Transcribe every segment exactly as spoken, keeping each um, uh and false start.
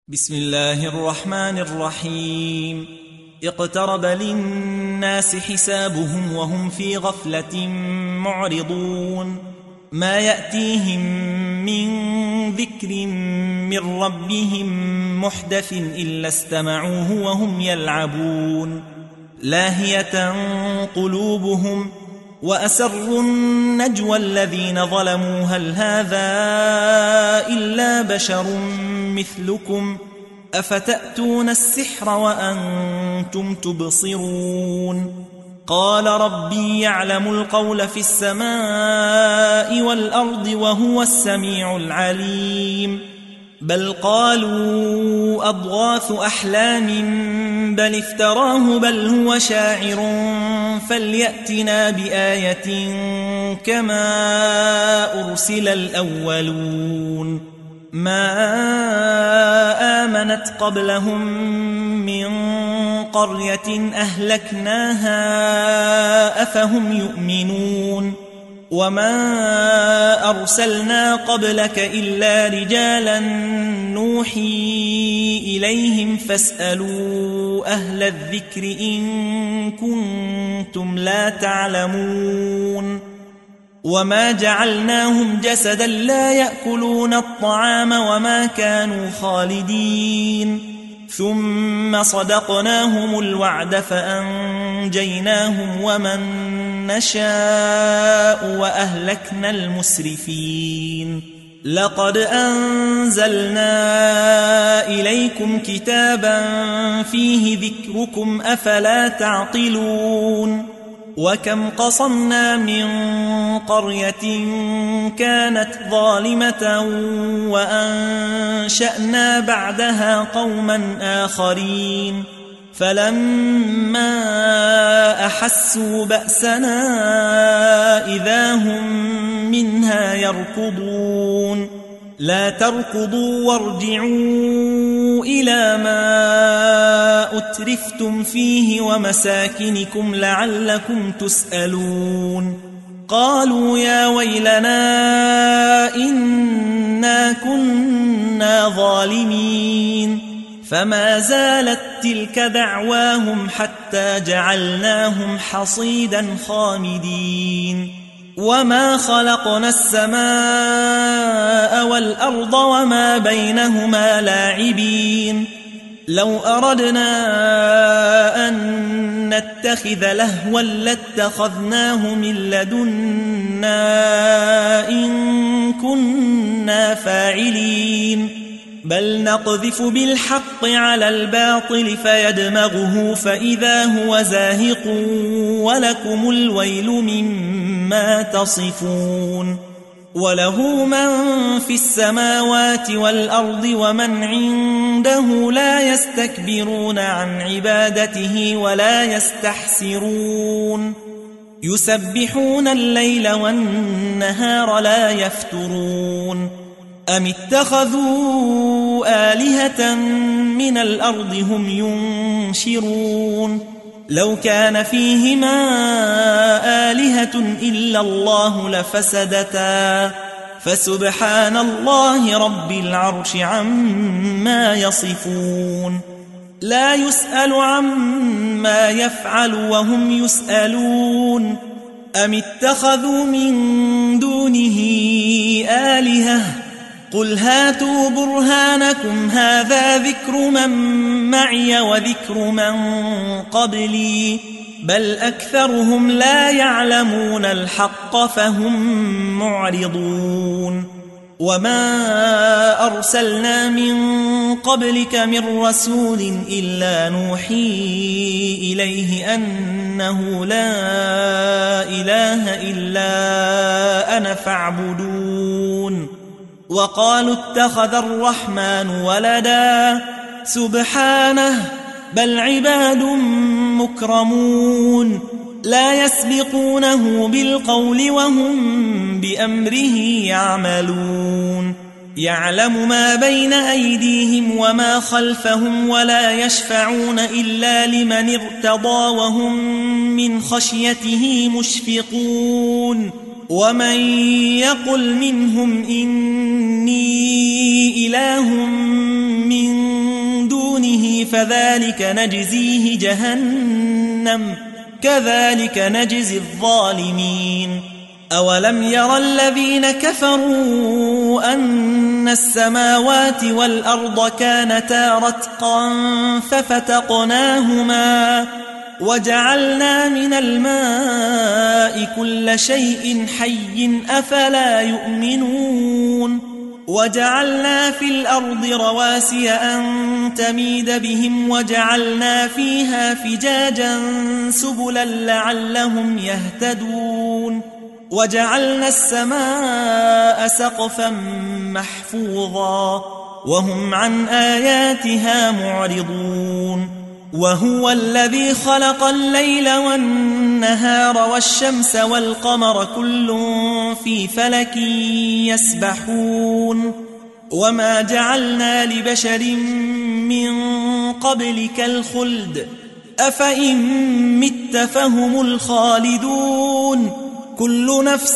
بسم الله الرحمن الرحيم. اقترب للناس حسابهم وهم في غفلة معرضون. ما يأتيهم من ذكر من ربهم محدث إلا استمعوه وهم يلعبون. لاهية قلوبهم وأسروا النجوى الذين ظلموا هل هذا إلا بشر مثلكم أفتأتون السحر وأنتم تبصرون. قال ربي يعلم القول في السماء والأرض وهو السميع العليم. بل قالوا أضغاث أحلام بل افتراه بل هو شاعر فليأتنا بآية كما أرسل الأولون. ما آمنت قبلهم من قرية أهلكناها أفهم يؤمنون. وما أرسلنا قبلك إلا رجالا نوحي إليهم فاسألوا أهل الذكر إن كنتم لا تعلمون. وما جعلناهم جسدا لا يأكلون الطعام وما كانوا خالدين. ثم صدقناهم الوعد فأنجيناهم ومن نشاء وأهلكنا المسرفين. لقد أنزلنا إليكم كتابا فيه ذكركم أفلا تعقلون. وكم قصمنا من قرية كانت ظالمة وأنشأنا بعدها قوما آخرين فلما أحسوا بأسنا إذا هم منها يركضون. لا تركضوا وارجعوا إلى ما أترفتم فيه ومساكنكم لعلكم تسألون. قالوا يا ويلنا إنا كنا ظالمين. فما زالت تلك دعواهم حتى جعلناهم حصيدا خامدين. وما خلقنا السماء والأرض وما بينهما لاعبين. لو أردنا أن نتخذ لهوا لاتخذناه من لدنا إن كنا فاعلين. بل نقذف بالحق على الباطل فيدمغه فإذا هو زاهق ولكم الويل مما تصفون. وله من في السماوات والأرض ومن عنده لا يستكبرون عن عبادته ولا يستحسرون. يسبحون الليل والنهار لا يفترون. أم اتخذوا آلهة من الأرض هم ينشرون. لو كان فيهما آلهة إلا الله لفسدتا فسبحان الله رب العرش عما يصفون. لا يسأل عما يفعل وهم يسألون. أم اتخذوا من دونه آلهة قل هاتوا برهانكم هذا ذكر من معي وذكر من قبلي بل أكثرهم لا يعلمون الحق فهم معرضون. وما أرسلنا من قبلك من رسول إلا نوحي إليه أنه لا إله إلا أنا فاعبدون. وقالوا اتخذ الرحمن ولدا سبحانه بل عباد مكرمون لا يسبقونه بالقول وهم بأمره يعملون. يعلم ما بين أيديهم وما خلفهم ولا يشفعون إلا لمن ارتضى وهم من خشيته مشفقون. ومن يقل منهم إني إله من فذلك نجزيه جهنم كذلك نجزي الظالمين أولم ير الذين كفروا أن السماوات والأرض كانتا رتقا ففتقناهما وجعلنا من الماء كل شيء حي أفلا يؤمنون وجعلنا في الأرض رواسي أن تميد بهم وجعلنا فيها فجاجا سبلا لعلهم يهتدون وجعلنا السماء سقفا محفوظا وهم عن آياتها معرضون وهو الذي خلق الليل والنهار والشمس والقمر كل في فلك يسبحون وما جعلنا لبشر من قبلك الخلد أفإن مت فهم الخالدون كل نفس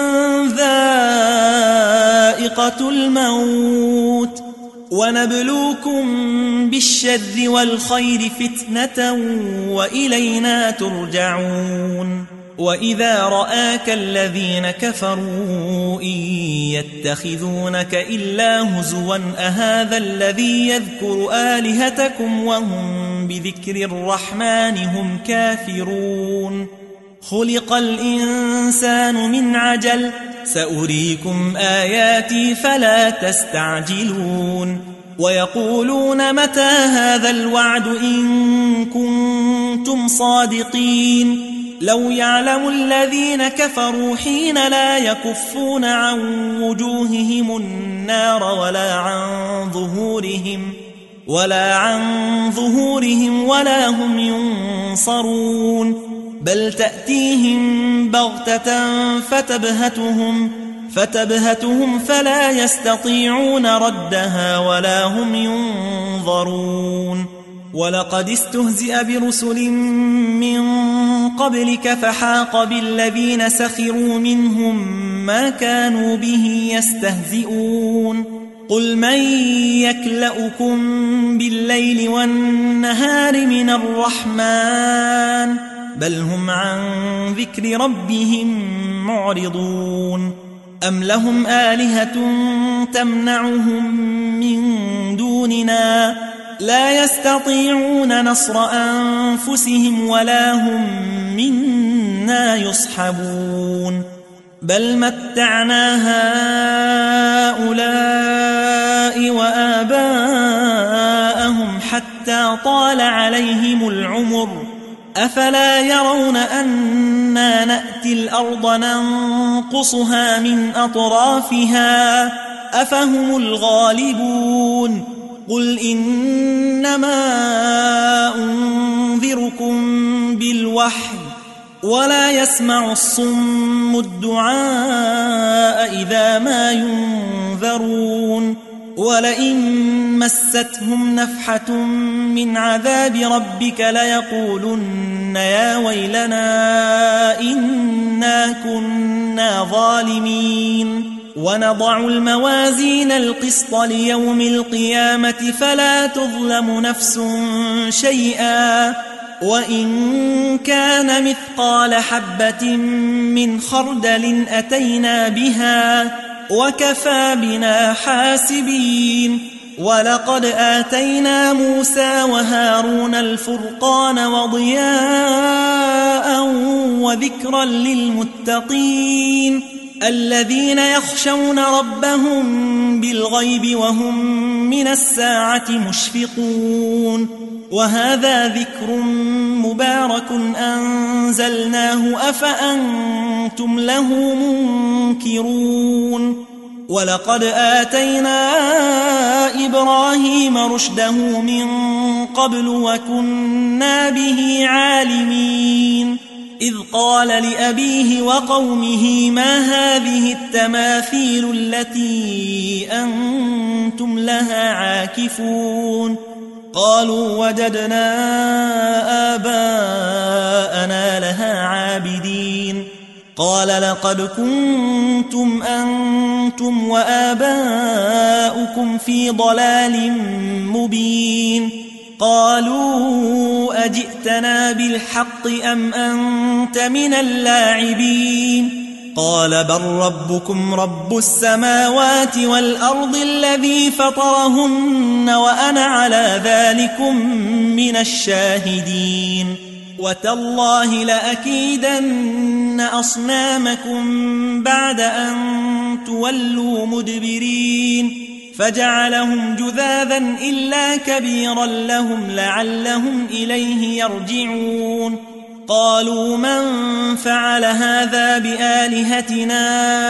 ذائقة الموت ونبلوكم بالشر والخير فتنة وإلينا ترجعون وإذا رآك الذين كفروا إن يتخذونك إلا هزوا أهذا الذي يذكر آلهتكم وهم بذكر الرحمن هم كافرون خلق الإنسان من عجل سأريكم آياتي فلا تستعجلون ويقولون متى هذا الوعد إن كنتم صادقين لو يعلم الذين كفروا حين لا يكفون عن وجوههم النار ولا عن ظهورهم ولا عن ظهورهم ولا هم ينصرون بل تأتيهم بغتة فتبهتهم فتبهتهم فلا يستطيعون ردها ولا هم ينظرون ولقد استهزئ برسل من قبلك فحاق بالذين سخروا منهم ما كانوا به يستهزئون قل من يكلؤكم بالليل والنهار من الرحمن بل هم عن ذكر ربهم معرضون أم لهم آلهة تمنعهم من دوننا لا يستطيعون نصر أنفسهم ولا هم منا يصحبون بل متعنا هؤلاء وآباءهم حتى طال عليهم العمر أفلا يرون أنا نأتي الأرض ننقصها من أطرافها أفهم الغالبون قل إنما أنذركم بالوحي ولا يسمع الصم الدعاء إذا ما ينذرون ولئن مستهم نفحة من عذاب ربك ليقولن يا ويلنا إنا كنا ظالمين ونضع الموازين القسط ليوم القيامة فلا تظلم نفس شيئا وإن كان مثقال حبة من خردل أتينا بها وكفى بنا حاسبين ولقد آتينا موسى وهارون الفرقان وضياء وذكرا للمتقين الذين يخشون ربهم بالغيب وهم من الساعة مشفقون وهذا ذكر مبارك أنزلناه أفأنتم له منكرون ولقد آتينا إبراهيم رشده من قبل وكنا به عالمين إذ قال لأبيه وقومه ما هذه التماثيل التي أنتم لها عاكفون قالوا وجدنا آباءنا لها عابدين قال لقد كنتم أنتم وآباؤكم في ضلال مبين قالوا أجئتنا بالحق أم أنت من اللاعبين قال بل ربكم رب السماوات والأرض الذي فطرهن وأنا على ذلكم من الشاهدين وتالله لأكيدن أصنامكم بعد أن تولوا مدبرين فجعلهم جذاذا إلا كبيرا لهم لعلهم إليه يرجعون قالوا من فعل هذا بآلهتنا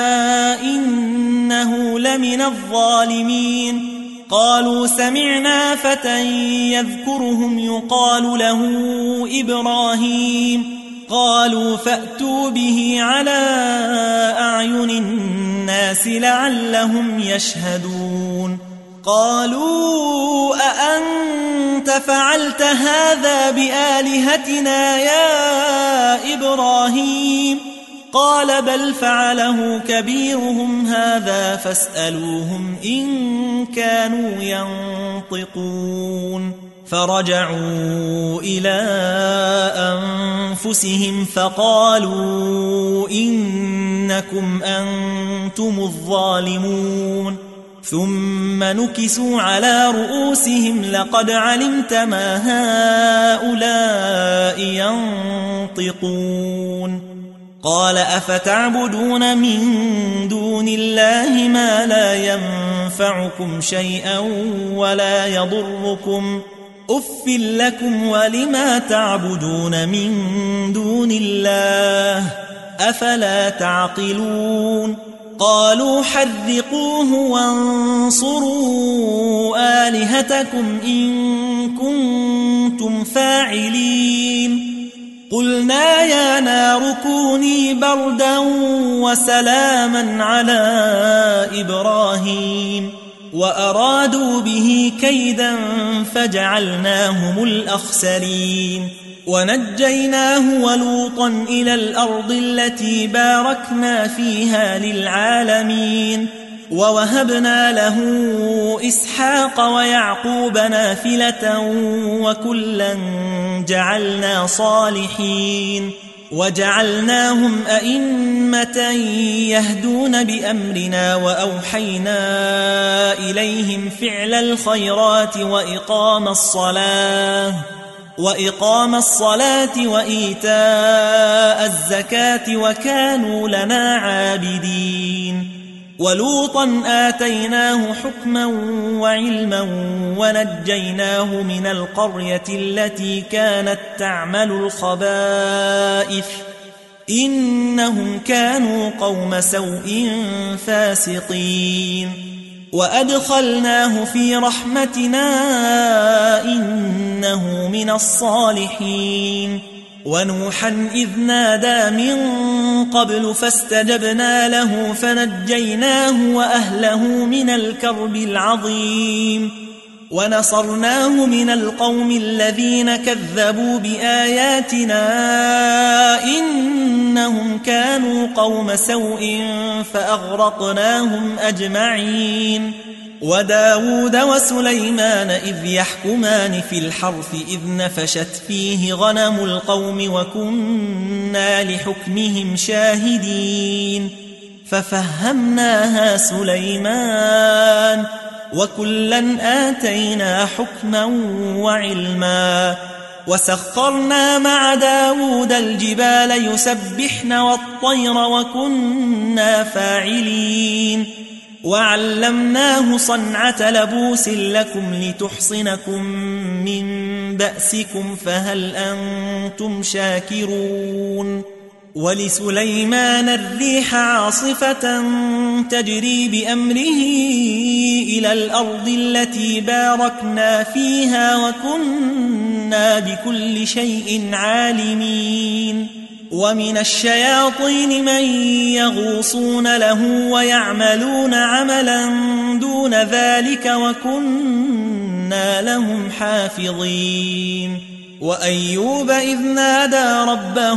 إنه لمن الظالمين قالوا سمعنا فتى يذكرهم يقال له إبراهيم قالوا فأتوا به على أعين الناس لعلهم يشهدون قالوا أأنت فعلت هذا بآلهتنا يا إبراهيم قال بل فعله كبيرهم هذا فاسألوهم إن كانوا ينطقون فرجعوا إلى أنفسهم فقالوا إنكم أنتم الظالمون ثم نكسوا على رؤوسهم لقد علمت ما هؤلاء ينطقون قال أفتعبدون من دون الله ما لا ينفعكم شيئا ولا يضركم أف لكم ولما تعبدون من دون الله أفلا تعقلون قالوا حرقوه وانصروا آلهتكم إن كنتم فاعلين قلنا يا نار كوني بردا وسلاما على إبراهيم وأرادوا به كيدا فجعلناهم الأخسرين ونجيناه ولوطا إلى الأرض التي باركنا فيها للعالمين ووهبنا له إسحاق ويعقوب نافلة وكلا جعلنا صالحين وجعلناهم أئمة يهدون بأمرنا وأوحينا إليهم فعل الخيرات وإقام الصلاة وإقام الصلاة وإيتاء الزكاة وكانوا لنا عابدين ولوطا آتيناه حكما وعلما ونجيناه من القرية التي كانت تعمل الخبائث إنهم كانوا قوم سوء فاسقين وأدخلناه في رحمتنا إنه من الصالحين ونوحا إذ نادى من قبل فاستجبنا له فنجيناه وأهله من الكرب العظيم ونصرناه من القوم الذين كذبوا بآياتنا إنهم كانوا قوم سوء فأغرقناهم أجمعين وداود وسليمان إذ يحكمان في الحرث إذ نفشت فيه غنم القوم وكنا لحكمهم شاهدين ففهمناها سليمان وكلا آتينا حكما وعلما وسخرنا مع داود الجبال يسبحن والطير وكنا فاعلين وعلمناه صنعة لبوس لكم لتحصنكم من بأسكم فهل أنتم شاكرون ولسليمان الريح عاصفة تجري بأمره إلى الأرض التي باركنا فيها وكنا بكل شيء عالمين ومن الشياطين من يغوصون له ويعملون عملا دون ذلك وكنا لهم حافظين وأيوب إذ نادى ربه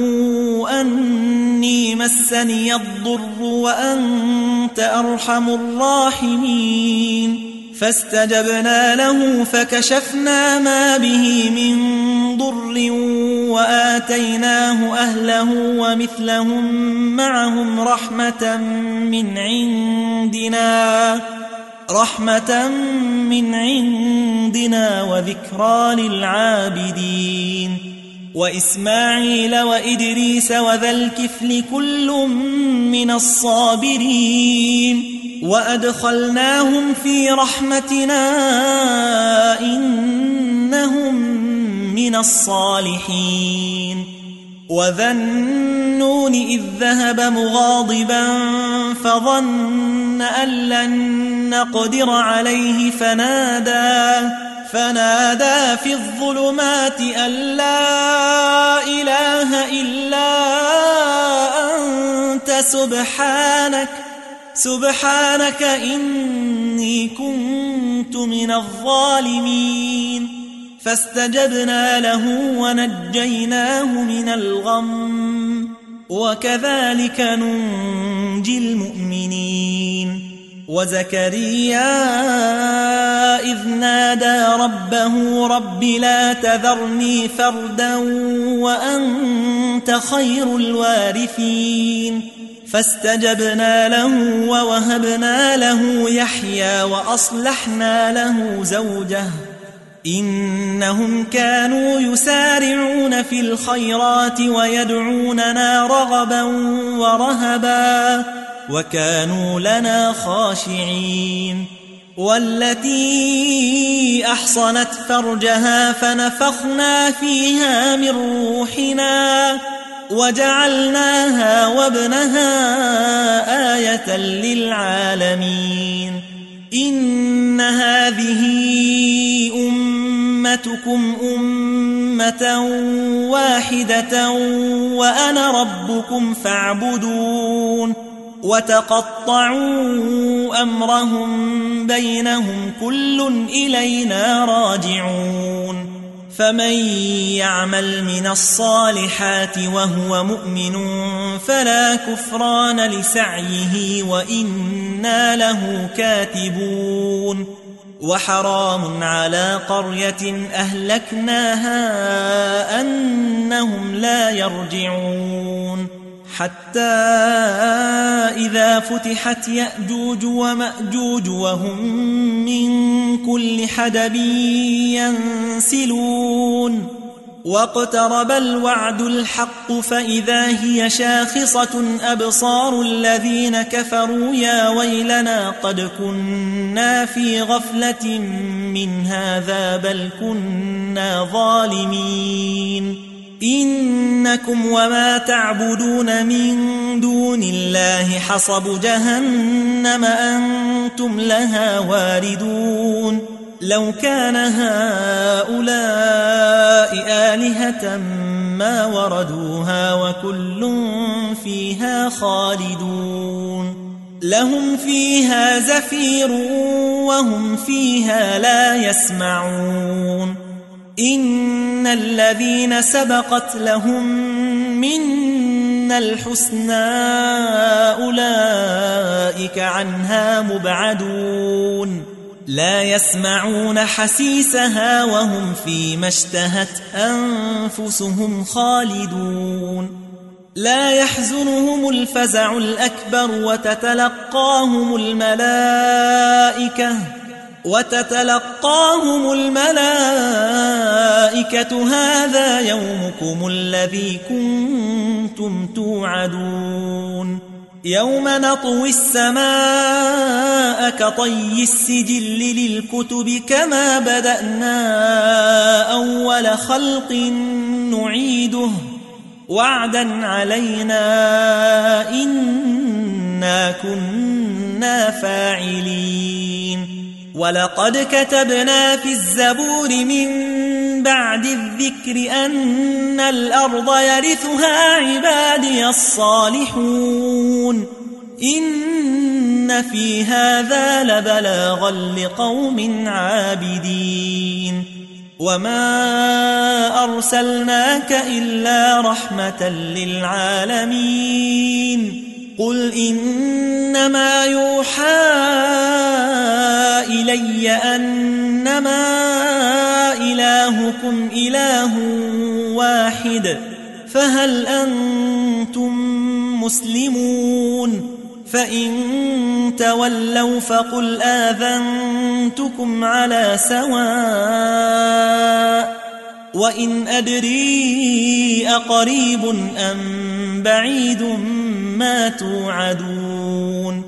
أني مسني الضر وأنت أرحم الراحمين فاستجبنا له فكشفنا ما به من ضر وآتيناه أهله ومثلهم معهم رحمة من عندنا رحمة من عندنا وذكرى للعابدين وإسماعيل وإدريس وذا الكفل كل من الصابرين وأدخلناهم في رحمتنا إنهم من الصالحين وذا النون إذ ذهب مغاضبا فظن أن لن نقدر عليه فنادى فنادى في الظلمات أن لا إله إلا أنت سبحانك سبحانك إني كنت من الظالمين فاستجبنا له ونجيناه من الغم وكذلك ننجي المؤمنين وزكريا إذ نادى ربه رب لا تذرني فردا وأنت خير الوارثين فاستجبنا له ووهبنا له يحيى وأصلحنا له زوجه إنهم كانوا يسارعون في الخيرات ويدعوننا رغبا ورهبا وكانوا لنا خاشعين والتي أحصنت فرجها فنفخنا فيها من روحنا وجعلناها وابنها آية للعالمين إن هذه أمتكم أمة واحدة وأنا ربكم فاعبدون وتقطعوا أمرهم بينهم كل إلينا راجعون فمن يعمل من الصالحات وهو مؤمن فلا كفران لسعيه وإنا له كاتبون وحرام على قرية أهلكناها أنهم لا يرجعون حتى إذا فتحت يأجوج ومأجوج وهم من كل حدب ينسلون واقترب الوعد الحق فإذا هي شاخصة أبصار الذين كفروا يا ويلنا قد كنا في غفلة من هذا بل كنا ظالمين إنكم وما تعبدون من دون الله حصب جهنم أنتم لها واردون لو كان هؤلاء آلهة ما وردوها وكل فيها خالدون لهم فيها زفير وهم فيها لا يسمعون إن الذين سبقت لهم منا الحسنى أولئك عنها مبعدون لا يسمعون حسيسها وهم فيما اشتهت أنفسهم خالدون لا يحزنهم الفزع الأكبر وتتلقاهم الملائكة وتتلقاهم الملائكة هذا يومكم الذي كنتم توعدون يوم نطوي السماء كطي السجل للكتب كما بدأنا أول خلق نعيده وعدا علينا إنا كنا فاعلين ولقد كتبنا في الزبور من بعد الذكر أن الأرض يرثها عبادي الصالحون إن في هذا لبلاغا لقوم عابدين وما أرسلناك إلا رحمة للعالمين قل إنما يوحى إلي أنما إلهكم إله واحد فهل أنتم مسلمون فإن تولوا فقل آذنتكم على سواء وإن أدري أقريب أم بعيد ما توعدون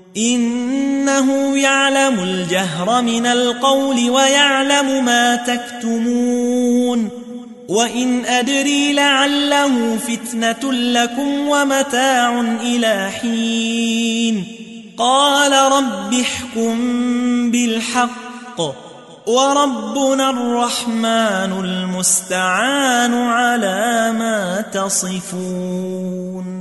إنه يعلم الجهر من القول ويعلم ما تكتمون وإن أدري لعله فتنة لكم ومتاع إلى حين قال رب احكم بالحق وربنا الرحمن المستعان على ما تصفون.